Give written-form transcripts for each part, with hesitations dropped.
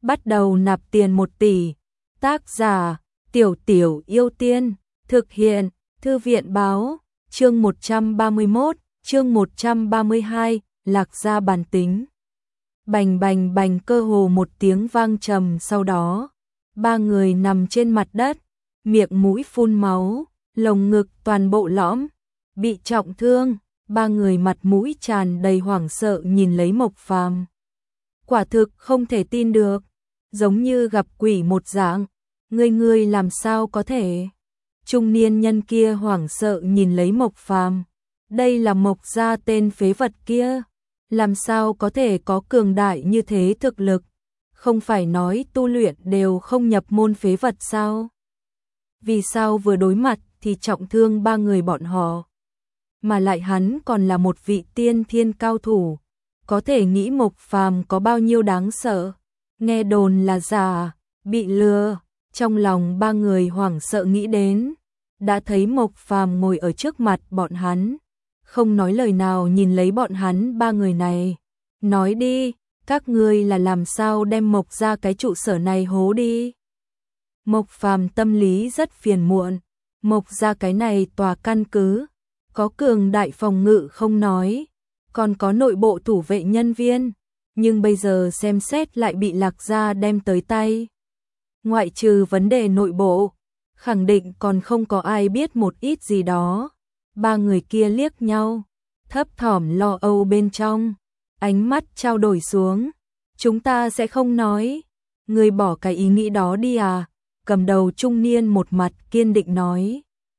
bắt đầu nạp tiền 1 tỷ. Tác giả, Tiểu Tiểu Yêu Tiên, thực hiện, Thư viện báo, chương 131, chương 132, Lạc Gia bản tính. Bành bành bành, cơ hồ một tiếng vang trầm, sau đó, ba người nằm trên mặt đất, miệng mũi phun máu, lồng ngực toàn bộ lõm, bị trọng thương, ba người mặt mũi tràn đầy hoảng sợ nhìn lấy Mộc Phàm. Quả thực không thể tin được, giống như gặp quỷ một dạng, ngươi làm sao có thể? Trung niên nhân kia hoảng sợ nhìn lấy Mộc Phàm, đây là Mộc gia tên phế vật kia, làm sao có thể có cường đại như thế thực lực, không phải nói tu luyện đều không nhập môn phế vật sao? Vì sao vừa đối mặt thì trọng thương ba người bọn họ? Mà lại hắn còn là một vị tiên thiên cao thủ, có thể nghĩ Mộc Phàm có bao nhiêu đáng sợ. Nghe đồn là giả, bị lừa, trong lòng ba người hoảng sợ nghĩ đến, đã thấy Mộc Phàm ngồi ở trước mặt bọn hắn, không nói lời nào nhìn lấy bọn hắn ba người này. Nói đi, các ngươi là làm sao đem Mộc gia cái trụ sở này hố đi? Mộc Phàm tâm lý rất phiền muộn, Mộc gia cái này tòa căn cứ, có cường đại phòng ngự không nói, còn có nội bộ thủ vệ nhân viên, nhưng bây giờ xem xét lại bị Lạc Gia đem tới tay. Ngoại trừ vấn đề nội bộ, khẳng định còn không có ai biết một ít gì đó. Ba người kia liếc nhau, thấp thỏm lo âu bên trong, ánh mắt trao đổi xuống. Chúng ta sẽ không nói, ngươi bỏ cái ý nghĩ đó đi à? Cầm đầu trung niên một mặt kiên định nói.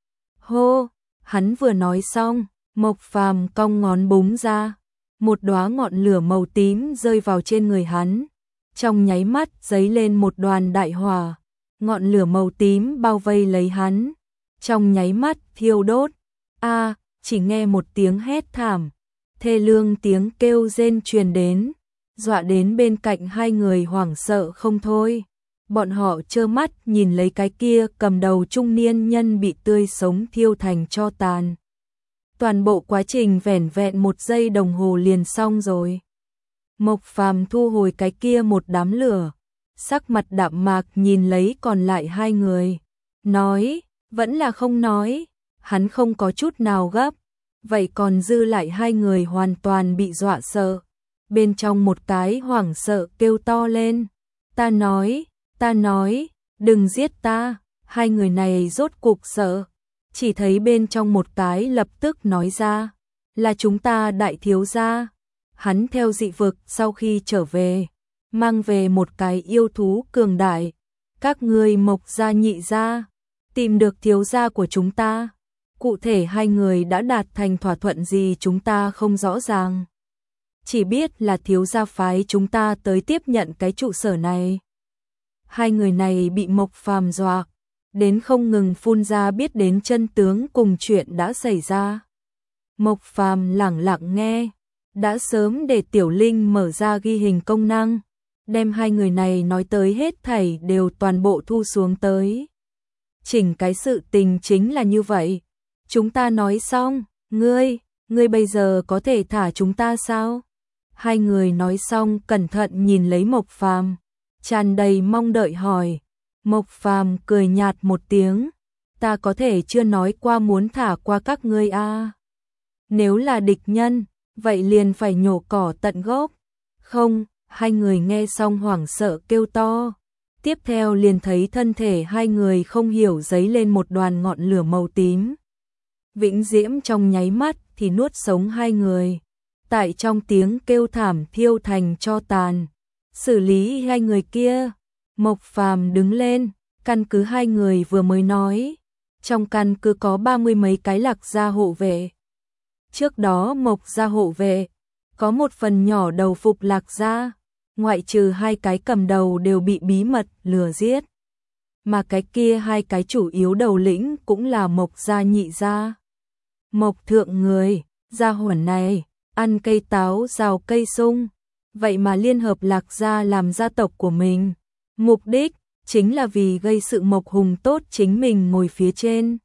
Hô, hắn vừa nói xong, Mộc Phàm cong ngón búng ra, một đóa ngọn lửa màu tím rơi vào trên người hắn, trong nháy mắt giấy lên một đoàn đại hỏa, ngọn lửa màu tím bao vây lấy hắn, trong nháy mắt thiêu đốt. A, chỉ nghe một tiếng hét thảm, thê lương tiếng kêu rên truyền đến, dọa đến bên cạnh hai người hoảng sợ không thôi. Bọn họ trơ mắt nhìn lấy cái kia cầm đầu trung niên nhân bị tươi sống thiêu thành tro tàn. Toàn bộ quá trình vẻn vẹn 1 giây đồng hồ liền xong rồi. Mộc Phàm thu hồi cái kia một đám lửa, sắc mặt đạm mạc nhìn lấy còn lại hai người, nói, vẫn là không nói. Hắn không có chút nào gấp, vậy còn dư lại hai người hoàn toàn bị dọa sợ. Bên trong một cái hoảng sợ kêu to lên, ta nói, đừng giết ta. Hai người này rốt cục sợ, chỉ thấy bên trong một cái lập tức nói ra, là chúng ta đại thiếu gia. Hắn theo dị vực sau khi trở về, mang về một cái yêu thú cường đại. Các ngươi Mộc gia nhị gia, tìm được thiếu gia của chúng ta. Cụ thể hai người đã đạt thành thỏa thuận gì chúng ta không rõ ràng. Chỉ biết là thiếu gia phái chúng ta tới tiếp nhận cái trụ sở này. Hai người này bị Mộc Phàm dọa, đến không ngừng phun ra biết đến chân tướng cùng chuyện đã xảy ra. Mộc Phàm lẳng lặng nghe, đã sớm để Tiểu Linh mở ra ghi hình công năng, đem hai người này nói tới hết thảy đều toàn bộ thu xuống tới. Chỉnh cái sự tình chính là như vậy. Chúng ta nói xong, ngươi bây giờ có thể thả chúng ta sao? Hai người nói xong cẩn thận nhìn lấy Mộc Phàm, tràn đầy mong đợi hỏi. Mộc Phàm cười nhạt một tiếng, ta có thể chưa nói qua muốn thả qua các ngươi à? Nếu là địch nhân, vậy liền phải nhổ cỏ tận gốc. Không, hai người nghe xong hoảng sợ kêu to. Tiếp theo liền thấy thân thể hai người không hiểu giấy lên một đoàn ngọn lửa màu tím. Vĩnh diễm trong nháy mắt thì nuốt sống hai người, tại trong tiếng kêu thảm thiêu thành tro tàn. Xử lý hai người kia. Mộc Phàm đứng lên, căn cứ hai người vừa mới nói, trong căn cứ có 30 mấy cái Lạc gia hộ vệ. Trước đó Mộc gia hộ vệ có một phần nhỏ đầu phục Lạc gia, ngoại trừ hai cái cầm đầu đều bị bí mật lừa giết, mà cái kia hai cái chủ yếu đầu lĩnh cũng là Mộc gia nhị gia. Mộc thượng người, gia hỏa này, ăn cây táo rào cây sung, vậy mà liên hợp Lạc gia làm gia tộc của mình. Mục đích chính là vì gây sự Mộc Hùng tốt chính mình ngồi phía trên.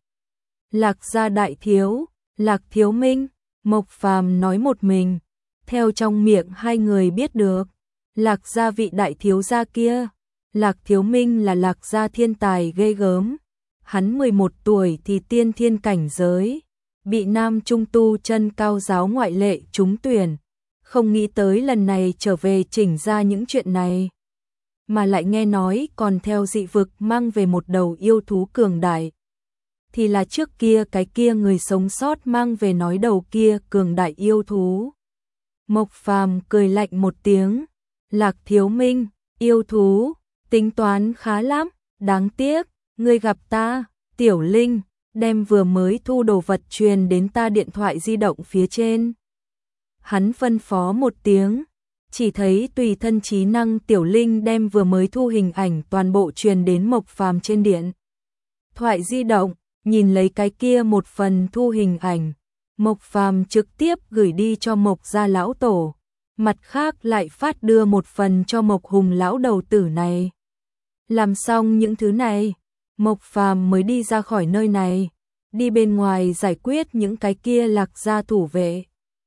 Lạc gia đại thiếu, Lạc Thiếu Minh, Mộc Phàm nói một mình, theo trong miệng hai người biết được. Lạc gia vị đại thiếu gia kia, Lạc Thiếu Minh là Lạc gia thiên tài ghê gớm. Hắn 11 tuổi thì tiên thiên cảnh giới, bị Nam Trung tu chân cao giáo ngoại lệ trúng tuyển. Không nghĩ tới lần này trở về chỉnh ra những chuyện này. Mà lại nghe nói còn theo dị vực mang về một đầu yêu thú cường đại. Thì là trước kia cái kia người sống sót mang về nói đầu kia cường đại yêu thú. Mộc Phàm cười lạnh một tiếng. Lạc Thiếu Minh, yêu thú, tính toán khá lắm, đáng tiếc, ngươi gặp ta, Tiểu Linh, đem vừa mới thu đồ vật truyền đến ta điện thoại di động phía trên. Hắn phân phó một tiếng, chỉ thấy tùy thân trí năng Tiểu Linh đem vừa mới thu hình ảnh toàn bộ truyền đến Mộc Phàm trên điện thoại di động, nhìn lấy cái kia một phần thu hình ảnh, Mộc Phàm trực tiếp gửi đi cho Mộc gia lão tổ, mặt khác lại phát đưa một phần cho Mộc Hùng lão đầu tử này. Làm xong những thứ này, Mộc Phàm mới đi ra khỏi nơi này, đi bên ngoài giải quyết những cái kia Lạc gia thủ vệ.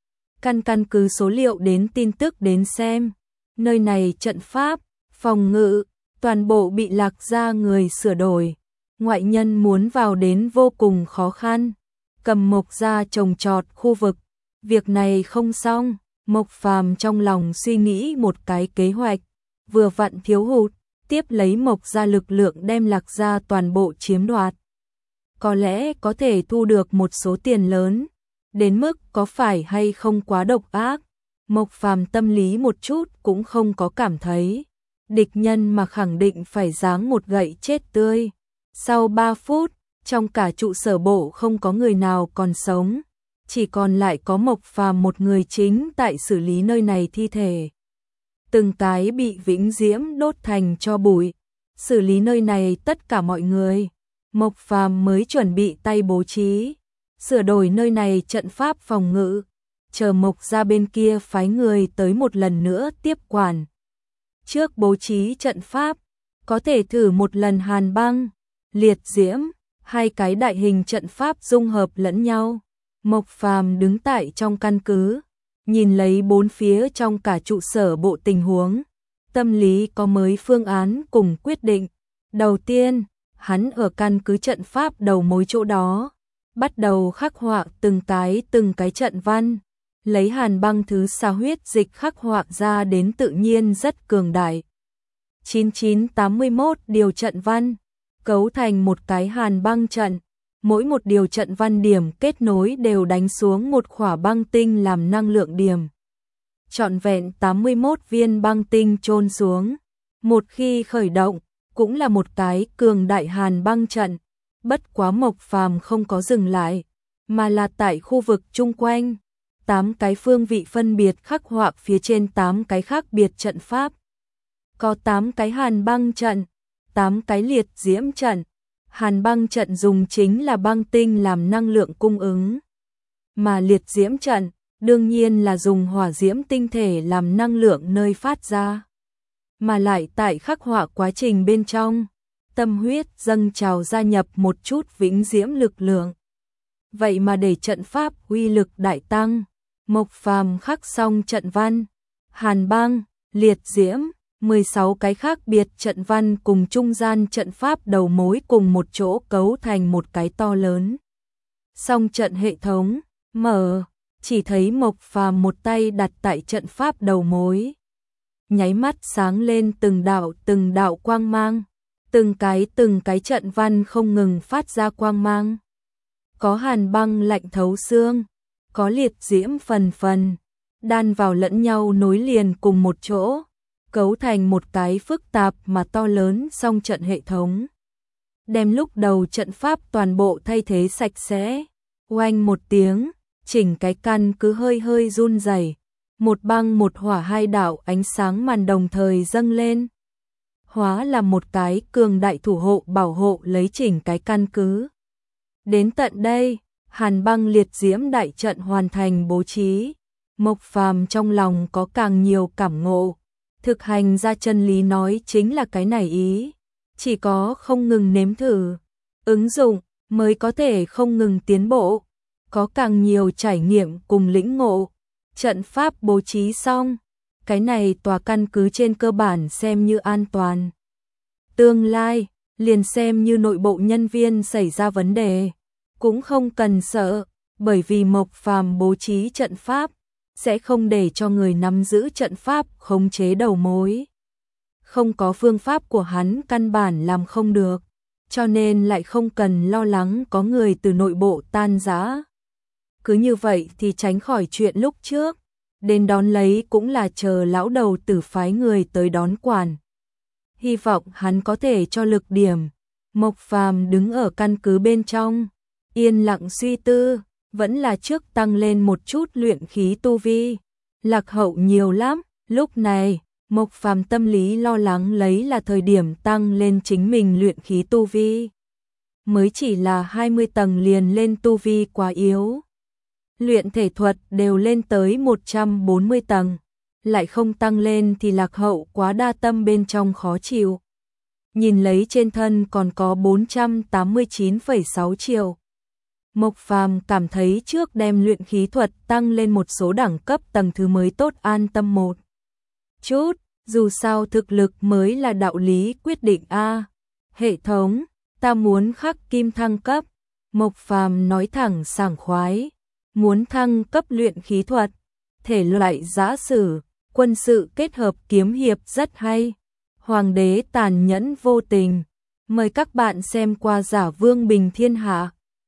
Căn cứ số liệu đến tin tức đến xem, nơi này trận pháp, phòng ngự, toàn bộ bị Lạc gia người sửa đổi, ngoại nhân muốn vào đến vô cùng khó khăn. Cầm Mộc gia trồng trọt khu vực, việc này không xong, Mộc Phàm trong lòng suy nghĩ một cái kế hoạch, vừa vặn thiếu hụt, tiếp lấy Mộc gia lực lượng đem Lạc gia toàn bộ chiếm đoạt. Có lẽ có thể thu được một số tiền lớn, đến mức có phải hay không quá độc ác, Mộc Phàm tâm lý một chút cũng không có cảm thấy. Địch nhân mà khẳng định phải giáng một gậy chết tươi. Sau 3 phút, trong cả trụ sở bộ không có người nào còn sống, chỉ còn lại có Mộc Phàm một người chính tại xử lý nơi này thi thể. Từng cái bị vĩnh diễm đốt thành tro bụi, xử lý nơi này tất cả mọi người. Mộc Phàm mới chuẩn bị tay bố trí, sửa đổi nơi này trận pháp phòng ngự, chờ Mộc gia bên kia phái người tới một lần nữa tiếp quản. Trước bố trí trận pháp, có thể thử một lần hàn băng, liệt diễm, hai cái đại hình trận pháp dung hợp lẫn nhau. Mộc Phàm đứng tại trong căn cứ, nhìn lấy bốn phía trong cả trụ sở bộ tình huống, tâm lý có mới phương án cùng quyết định. Đầu tiên, hắn ở căn cứ trận pháp đầu mối chỗ đó, bắt đầu khắc họa từng cái trận văn, lấy hàn băng thứ xà huyết dịch khắc họa ra đến tự nhiên rất cường đại. 9981 điều trận văn, cấu thành một cái hàn băng trận, mỗi một điều trận văn điểm kết nối đều đánh xuống một khỏa băng tinh làm năng lượng điểm. Trọn vẹn 81 viên băng tinh chôn xuống, một khi khởi động, cũng là một cái cường đại hàn băng trận. Bất quá Mộc Phàm không có dừng lại, mà là tại khu vực chung quanh, 8 cái phương vị phân biệt khắc họa phía trên 8 cái khác biệt trận pháp. Có 8 cái hàn băng trận, 8 cái liệt diễm trận. Hàn băng trận dùng chính là băng tinh làm năng lượng cung ứng, mà liệt diễm trận đương nhiên là dùng hỏa diễm tinh thể làm năng lượng nơi phát ra. Mà lại tại khắc họa quá trình bên trong, tâm huyết dâng trào gia nhập một chút vĩnh diễm lực lượng. Vậy mà để trận pháp uy lực đại tăng, Mộc Phàm khắc xong trận văn, hàn băng, liệt diễm, 16 cái khác biệt trận văn cùng trung gian trận pháp đầu mối cùng một chỗ cấu thành một cái to lớn. Xong trận hệ thống, mở, chỉ thấy Mộc Phàm một tay đặt tại trận pháp đầu mối. Nháy mắt sáng lên từng đạo quang mang, từng cái trận văn không ngừng phát ra quang mang. Có hàn băng lạnh thấu xương, có liệt diễm phần phần, đan vào lẫn nhau nối liền cùng một chỗ, cấu thành một cái phức tạp mà to lớn song trận hệ thống. Đem lúc đầu trận pháp toàn bộ thay thế sạch sẽ, oanh một tiếng, chỉnh cái căn cứ hơi hơi run rẩy. Một băng một hỏa hai đạo ánh sáng màn đồng thời dâng lên, hóa là một cái cường đại thủ hộ bảo hộ lấy chỉnh cái căn cứ. Đến tận đây, hàn băng liệt diễm đại trận hoàn thành bố trí, Mộc Phàm trong lòng có càng nhiều cảm ngộ, thực hành ra chân lý nói chính là cái này ý, chỉ có không ngừng nếm thử, ứng dụng mới có thể không ngừng tiến bộ, có càng nhiều trải nghiệm cùng lĩnh ngộ. Trận pháp bố trí xong, cái này tòa căn cứ trên cơ bản xem như an toàn. Tương lai, liền xem như nội bộ nhân viên xảy ra vấn đề, cũng không cần sợ, bởi vì Mộc Phàm bố trí trận pháp, sẽ không để cho người nắm giữ trận pháp khống chế đầu mối. Không có phương pháp của hắn căn bản làm không được, cho nên lại không cần lo lắng có người từ nội bộ tan rã. Cứ như vậy thì tránh khỏi chuyện lúc trước, đến đón lấy cũng là chờ lão đầu tử phái người tới đón quản. Hy vọng hắn có thể cho lực điểm. Mộc Phàm đứng ở căn cứ bên trong, yên lặng suy tư, vẫn là trước tăng lên một chút luyện khí tu vi. Lạc hậu nhiều lắm, lúc này, Mộc Phàm tâm lý lo lắng lấy là thời điểm tăng lên chính mình luyện khí tu vi. Mới chỉ là 20 tầng liền lên tu vi quá yếu. Luyện thể thuật đều lên tới 140 tầng, lại không tăng lên thì lạc hậu quá đa tâm bên trong khó chịu. Nhìn lấy trên thân còn có 489,6 triệu. Mộc Phàm cảm thấy trước đem luyện khí thuật tăng lên một số đẳng cấp tầng thứ mới tốt an tâm một chút, dù sao thực lực mới là đạo lý quyết định a. Hệ thống, ta muốn khắc kim thăng cấp. Mộc Phàm nói thẳng sảng khoái, muốn thăng cấp luyện khí thuật, thể loại giã sử, quân sự kết hợp kiếm hiệp rất hay. Hoàng đế tàn nhẫn vô tình. Mời các bạn xem qua Giả Vương Bình Thiên Hạ.